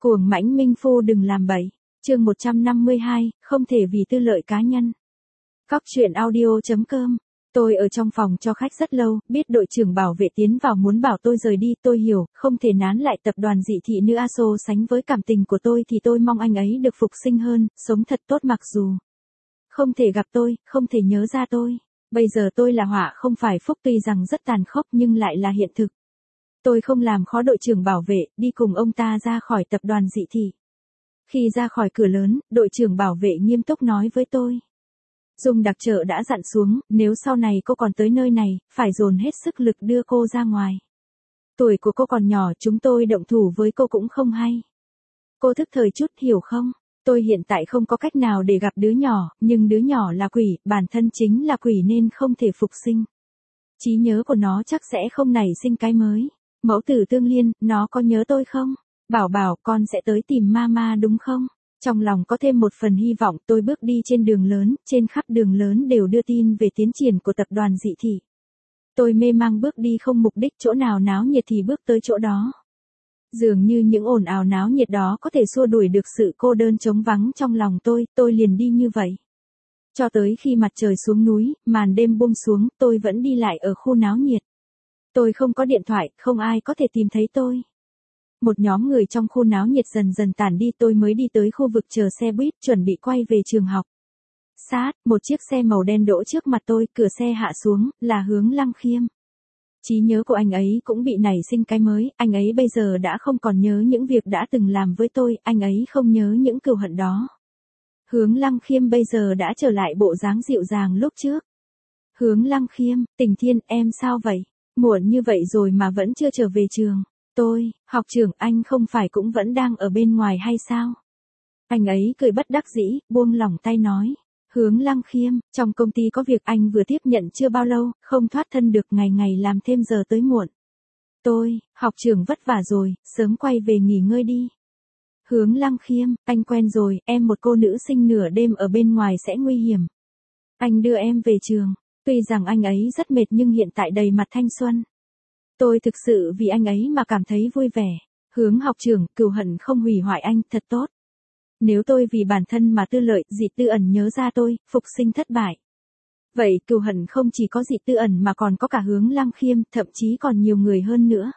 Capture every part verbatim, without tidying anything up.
Cuồng mãnh minh phu đừng làm bậy. Chương một trăm năm mươi hai, không thể vì tư lợi cá nhân. Cóc truyện audio chấm com. Tôi ở trong phòng cho khách rất lâu, biết đội trưởng bảo vệ tiến vào muốn bảo tôi rời đi, tôi hiểu, không thể nán lại tập đoàn dị thị nữ a so sánh với cảm tình của tôi thì tôi mong anh ấy được phục sinh hơn, sống thật tốt mặc dù không thể gặp tôi, không thể nhớ ra tôi. Bây giờ tôi là họa không phải phúc, tuy rằng rất tàn khốc nhưng lại là hiện thực. Tôi không làm khó đội trưởng bảo vệ, đi cùng ông ta ra khỏi tập đoàn dị thị. Khi ra khỏi cửa lớn, đội trưởng bảo vệ nghiêm túc nói với tôi. Dung đặc trợ đã dặn xuống, nếu sau này cô còn tới nơi này, phải dồn hết sức lực đưa cô ra ngoài. Tuổi của cô còn nhỏ, chúng tôi động thủ với cô cũng không hay. Cô thức thời chút, hiểu không? Tôi hiện tại không có cách nào để gặp đứa nhỏ, nhưng đứa nhỏ là quỷ, bản thân chính là quỷ nên không thể phục sinh. Trí nhớ của nó chắc sẽ không nảy sinh cái mới. Mẫu tử tương liên, nó có nhớ tôi không? Bảo bảo, con sẽ tới tìm mama đúng không? Trong lòng có thêm một phần hy vọng, tôi bước đi trên đường lớn, trên khắp đường lớn đều đưa tin về tiến triển của tập đoàn dị thị. Tôi mê mang bước đi không mục đích, chỗ nào náo nhiệt thì bước tới chỗ đó. Dường như những ồn ào náo nhiệt đó có thể xua đuổi được sự cô đơn trống vắng trong lòng tôi, tôi liền đi như vậy. Cho tới khi mặt trời xuống núi, màn đêm buông xuống, tôi vẫn đi lại ở khu náo nhiệt. Tôi không có điện thoại, không ai có thể tìm thấy tôi. Một nhóm người trong khu náo nhiệt dần dần tản đi, tôi mới đi tới khu vực chờ xe buýt, chuẩn bị quay về trường học. Sát, một chiếc xe màu đen đỗ trước mặt tôi, cửa xe hạ xuống, là Hướng Lăng Khiêm. Trí nhớ của anh ấy cũng bị nảy sinh cái mới, anh ấy bây giờ đã không còn nhớ những việc đã từng làm với tôi, anh ấy không nhớ những cừu hận đó. Hướng Lăng Khiêm bây giờ đã trở lại bộ dáng dịu dàng lúc trước. Hướng Lăng Khiêm, Tình Thiên, em sao vậy? Muộn như vậy rồi mà vẫn chưa trở về trường. Tôi, học trưởng, anh không phải cũng vẫn đang ở bên ngoài hay sao? Anh ấy cười bất đắc dĩ, buông lỏng tay nói. Hướng Lăng Khiêm, trong công ty có việc anh vừa tiếp nhận chưa bao lâu, không thoát thân được, ngày ngày làm thêm giờ tới muộn. Tôi, học trưởng vất vả rồi, sớm quay về nghỉ ngơi đi. Hướng Lăng Khiêm, anh quen rồi, em một cô nữ sinh nửa đêm ở bên ngoài sẽ nguy hiểm. Anh đưa em về trường. Tuy rằng anh ấy rất mệt nhưng hiện tại đầy mặt thanh xuân. Tôi thực sự vì anh ấy mà cảm thấy vui vẻ. Hướng học trưởng, cừu hận không hủy hoại anh, thật tốt. Nếu tôi vì bản thân mà tư lợi, dị tư ẩn nhớ ra tôi, phục sinh thất bại. Vậy cừu hận không chỉ có dị tư ẩn mà còn có cả Hướng Lăng Khiêm, thậm chí còn nhiều người hơn nữa.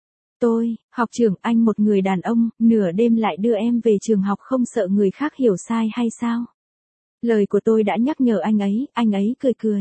Tôi, học trưởng, anh một người đàn ông, nửa đêm lại đưa em về trường học, không sợ người khác hiểu sai hay sao? Lời của tôi đã nhắc nhở anh ấy, anh ấy cười cười.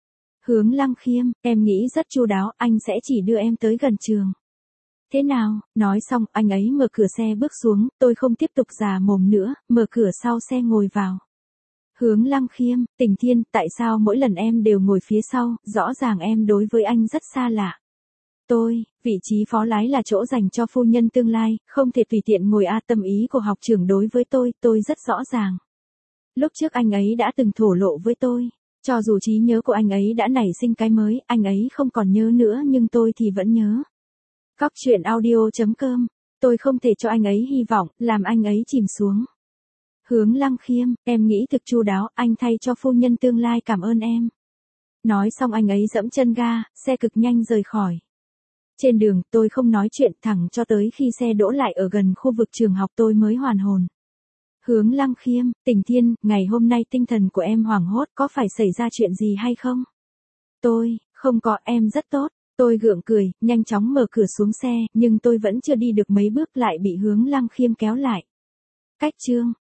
Hướng Lăng Khiêm, em nghĩ rất chu đáo, anh sẽ chỉ đưa em tới gần trường. Thế nào? Nói xong, anh ấy mở cửa xe bước xuống, tôi không tiếp tục già mồm nữa, mở cửa sau xe ngồi vào. Hướng Lăng Khiêm, Tình Thiên, tại sao mỗi lần em đều ngồi phía sau, rõ ràng em đối với anh rất xa lạ. Tôi, vị trí phó lái là chỗ dành cho phu nhân tương lai, không thể tùy tiện ngồi a tâm ý của học trưởng đối với tôi, tôi rất rõ ràng. Lúc trước anh ấy đã từng thổ lộ với tôi. Cho dù trí nhớ của anh ấy đã nảy sinh cái mới, anh ấy không còn nhớ nữa nhưng tôi thì vẫn nhớ. Cóc truyện audio chấm com. Tôi không thể cho anh ấy hy vọng, làm anh ấy chìm xuống. Hướng Lăng Khiêm, em nghĩ thực chu đáo, anh thay cho phu nhân tương lai cảm ơn em. Nói xong anh ấy giẫm chân ga, xe cực nhanh rời khỏi. Trên đường, tôi không nói chuyện thẳng cho tới khi xe đỗ lại ở gần khu vực trường học tôi mới hoàn hồn. Hướng Lăng Khiêm, Tình Thiên, ngày hôm nay tinh thần của em hoảng hốt, có phải xảy ra chuyện gì hay không? Tôi, không có, em rất tốt. Tôi gượng cười, nhanh chóng mở cửa xuống xe, nhưng tôi vẫn chưa đi được mấy bước lại bị Hướng Lăng Khiêm kéo lại. Cách chương.